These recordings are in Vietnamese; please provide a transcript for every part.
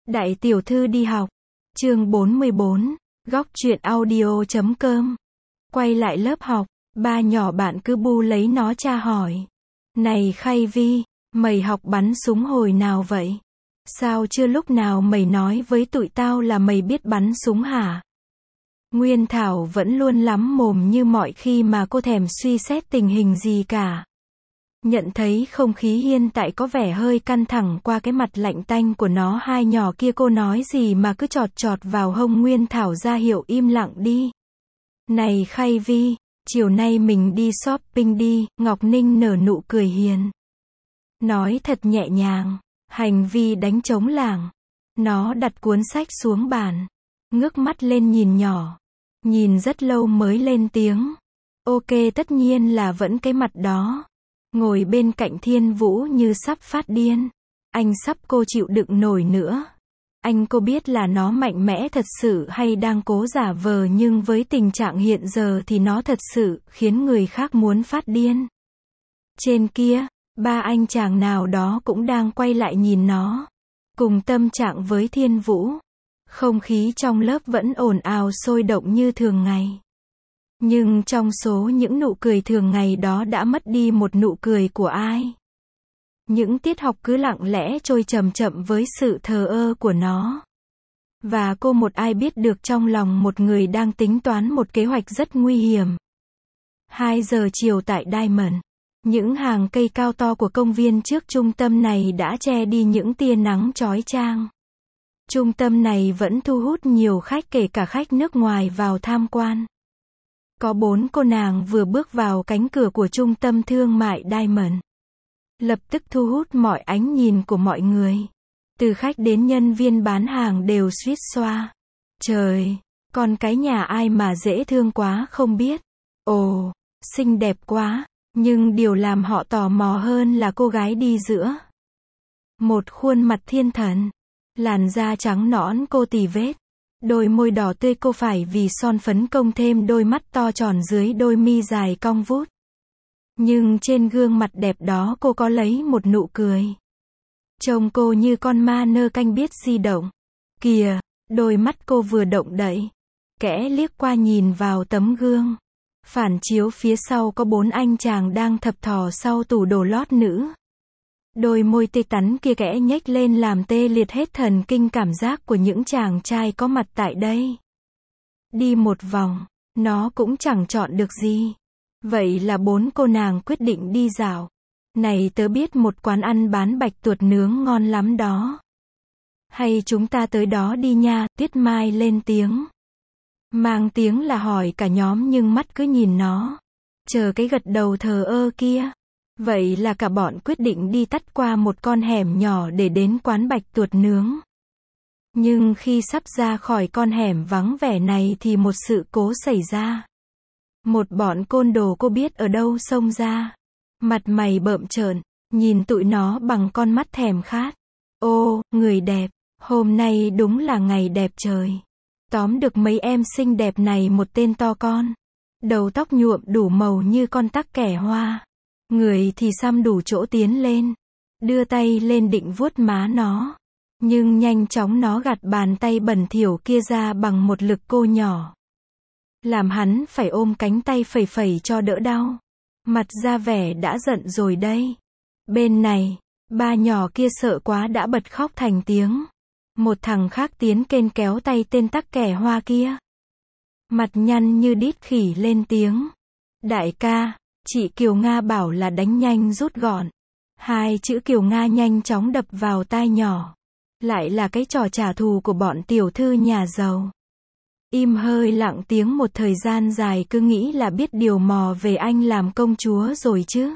Đại tiểu thư đi học. Chương 44, góc truyện audio.com. Quay lại lớp học, ba nhỏ bạn cứ bu lấy nó tra hỏi. Này Khay Vi, mày học bắn súng hồi nào vậy? Sao chưa lúc nào mày nói với tụi tao là mày biết bắn súng hả? Nguyên Thảo vẫn luôn lắm mồm như mọi khi mà cô thèm suy xét tình hình gì cả. Nhận thấy không khí hiện tại có vẻ hơi căng thẳng qua cái mặt lạnh tanh của nó hai nhỏ kia, cô nói gì mà cứ chọt chọt vào hông Nguyên Thảo ra hiệu im lặng đi. Này Khay Vi, chiều nay mình đi shopping đi, Ngọc Ninh nở nụ cười hiền. Nói thật nhẹ nhàng, hành vi đánh trống lảng. Nó đặt cuốn sách xuống bàn, ngước mắt lên nhìn nhỏ. Nhìn rất lâu mới lên tiếng. Ok, tất nhiên là vẫn cái mặt đó. Ngồi bên cạnh Thiên Vũ như sắp phát điên. Anh sắp cô chịu đựng nổi nữa. Anh cô biết là nó mạnh mẽ thật sự hay đang cố giả vờ, nhưng với tình trạng hiện giờ thì nó thật sự khiến người khác muốn phát điên. Trên kia, ba anh chàng nào đó cũng đang quay lại nhìn nó. Cùng tâm trạng với Thiên Vũ. Không khí trong lớp vẫn ồn ào sôi động như thường ngày. Nhưng trong số những nụ cười thường ngày đó đã mất đi một nụ cười của ai. Những tiết học cứ lặng lẽ trôi chậm chậm với sự thờ ơ của nó. Và cô một ai biết được trong lòng một người đang tính toán một kế hoạch rất nguy hiểm. 2 giờ chiều tại Diamond, những hàng cây cao to của công viên trước trung tâm này đã che đi những tia nắng chói chang. Trung tâm này vẫn thu hút nhiều khách, kể cả khách nước ngoài vào tham quan. Có 4 cô nàng vừa bước vào cánh cửa của trung tâm thương mại Diamond. Lập tức thu hút mọi ánh nhìn của mọi người. Từ khách đến nhân viên bán hàng đều suýt xoa. Trời, con cái nhà ai mà dễ thương quá không biết. Ồ, xinh đẹp quá. Nhưng điều làm họ tò mò hơn là cô gái đi giữa. Một khuôn mặt thiên thần. Làn da trắng nõn cô tì vết. Đôi môi đỏ tươi cô phải vì son phấn công thêm đôi mắt to tròn dưới đôi mi dài cong vút. Nhưng trên gương mặt đẹp đó cô có lấy một nụ cười. Trông cô như con ma nơ canh biết di động. Kìa, đôi mắt cô vừa động đậy, kẽ liếc qua nhìn vào tấm gương. Phản chiếu phía sau có 4 anh chàng đang thập thò sau tủ đồ lót nữ. Đôi môi tê tắn kia kẽ nhếch lên làm tê liệt hết thần kinh cảm giác của những chàng trai có mặt tại đây. Đi một vòng, nó cũng chẳng chọn được gì. Vậy là 4 cô nàng quyết định đi dạo. Này, tớ biết một quán ăn bán bạch tuộc nướng ngon lắm đó. Hay chúng ta tới đó đi nha, Tuyết Mai lên tiếng. Mang tiếng là hỏi cả nhóm nhưng mắt cứ nhìn nó. Chờ cái gật đầu thờ ơ kia. Vậy là cả bọn quyết định đi tắt qua một con hẻm nhỏ để đến quán bạch tuộc nướng. Nhưng khi sắp ra khỏi con hẻm vắng vẻ này thì một sự cố xảy ra. Một bọn côn đồ cô biết ở đâu xông ra. Mặt mày bợm trợn, nhìn tụi nó bằng con mắt thèm khát. Ô, người đẹp, hôm nay đúng là ngày đẹp trời. Tóm được mấy em xinh đẹp này một tên to con. Đầu tóc nhuộm đủ màu như con tắc kẻ hoa. Người thì xăm đủ chỗ tiến lên. Đưa tay lên định vuốt má nó. Nhưng nhanh chóng nó gạt bàn tay bẩn thỉu kia ra bằng một lực cô nhỏ. Làm hắn phải ôm cánh tay phẩy phẩy cho đỡ đau. Mặt ra vẻ đã giận rồi đây. Bên này, ba nhỏ kia sợ quá đã bật khóc thành tiếng. Một thằng khác tiến kên kéo tay tên tắc kẻ hoa kia. Mặt nhăn như đít khỉ lên tiếng. Đại ca, chị Kiều Nga bảo là đánh nhanh rút gọn. 2 chữ Kiều Nga nhanh chóng đập vào tai nhỏ. Lại là cái trò trả thù của bọn tiểu thư nhà giàu. Im hơi lặng tiếng một thời gian dài, cứ nghĩ là biết điều mò về anh làm công chúa rồi chứ.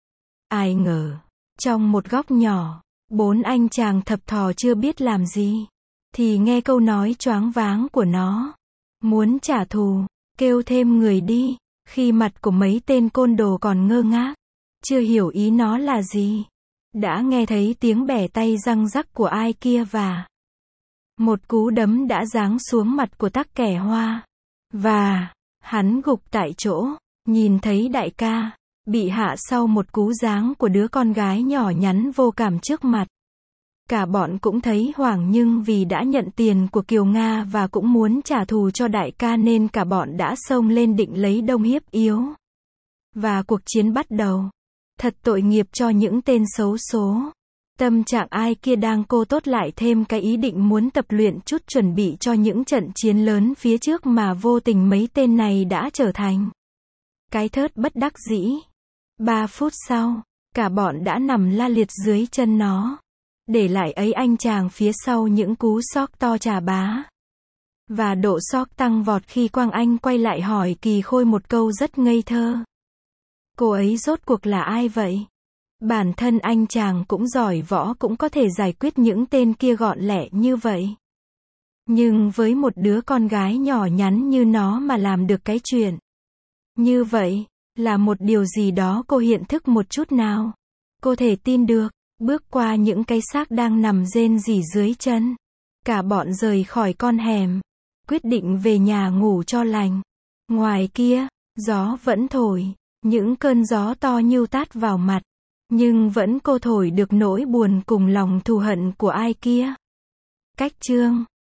Ai ngờ, trong một góc nhỏ, 4 anh chàng thập thò chưa biết làm gì. Thì nghe câu nói choáng váng của nó. Muốn trả thù, kêu thêm người đi. Khi mặt của mấy tên côn đồ còn ngơ ngác, chưa hiểu ý nó là gì, đã nghe thấy tiếng bẻ tay răng rắc của ai kia và một cú đấm đã giáng xuống mặt của tắc kẻ hoa. Và hắn gục tại chỗ, nhìn thấy đại ca bị hạ sau một cú giáng của đứa con gái nhỏ nhắn vô cảm trước mặt. Cả bọn cũng thấy hoảng nhưng vì đã nhận tiền của Kiều Nga và cũng muốn trả thù cho đại ca nên cả bọn đã xông lên định lấy đông hiếp yếu. Và cuộc chiến bắt đầu. Thật tội nghiệp cho những tên xấu số. Tâm trạng ai kia đang cô tốt lại thêm cái ý định muốn tập luyện chút chuẩn bị cho những trận chiến lớn phía trước mà vô tình mấy tên này đã trở thành. Cái thớt bất đắc dĩ. 3 phút sau, cả bọn đã nằm la liệt dưới chân nó. Để lại ấy anh chàng phía sau những cú xóc to chà bá. Và độ xóc tăng vọt khi Quang Anh quay lại hỏi Kỳ Khôi một câu rất ngây thơ. Cô ấy rốt cuộc là ai vậy? Bản thân anh chàng cũng giỏi võ cũng có thể giải quyết những tên kia gọn lẹ như vậy. Nhưng với một đứa con gái nhỏ nhắn như nó mà làm được cái chuyện như vậy, là một điều gì đó cô hiện thức một chút nào. Cô thể tin được, bước qua những cái xác đang nằm rên rỉ dưới chân. Cả bọn rời khỏi con hẻm, quyết định về nhà ngủ cho lành. Ngoài kia, gió vẫn thổi, những cơn gió to như tát vào mặt. Nhưng vẫn cô thổi được nỗi buồn cùng lòng thù hận của ai kia. Cách chương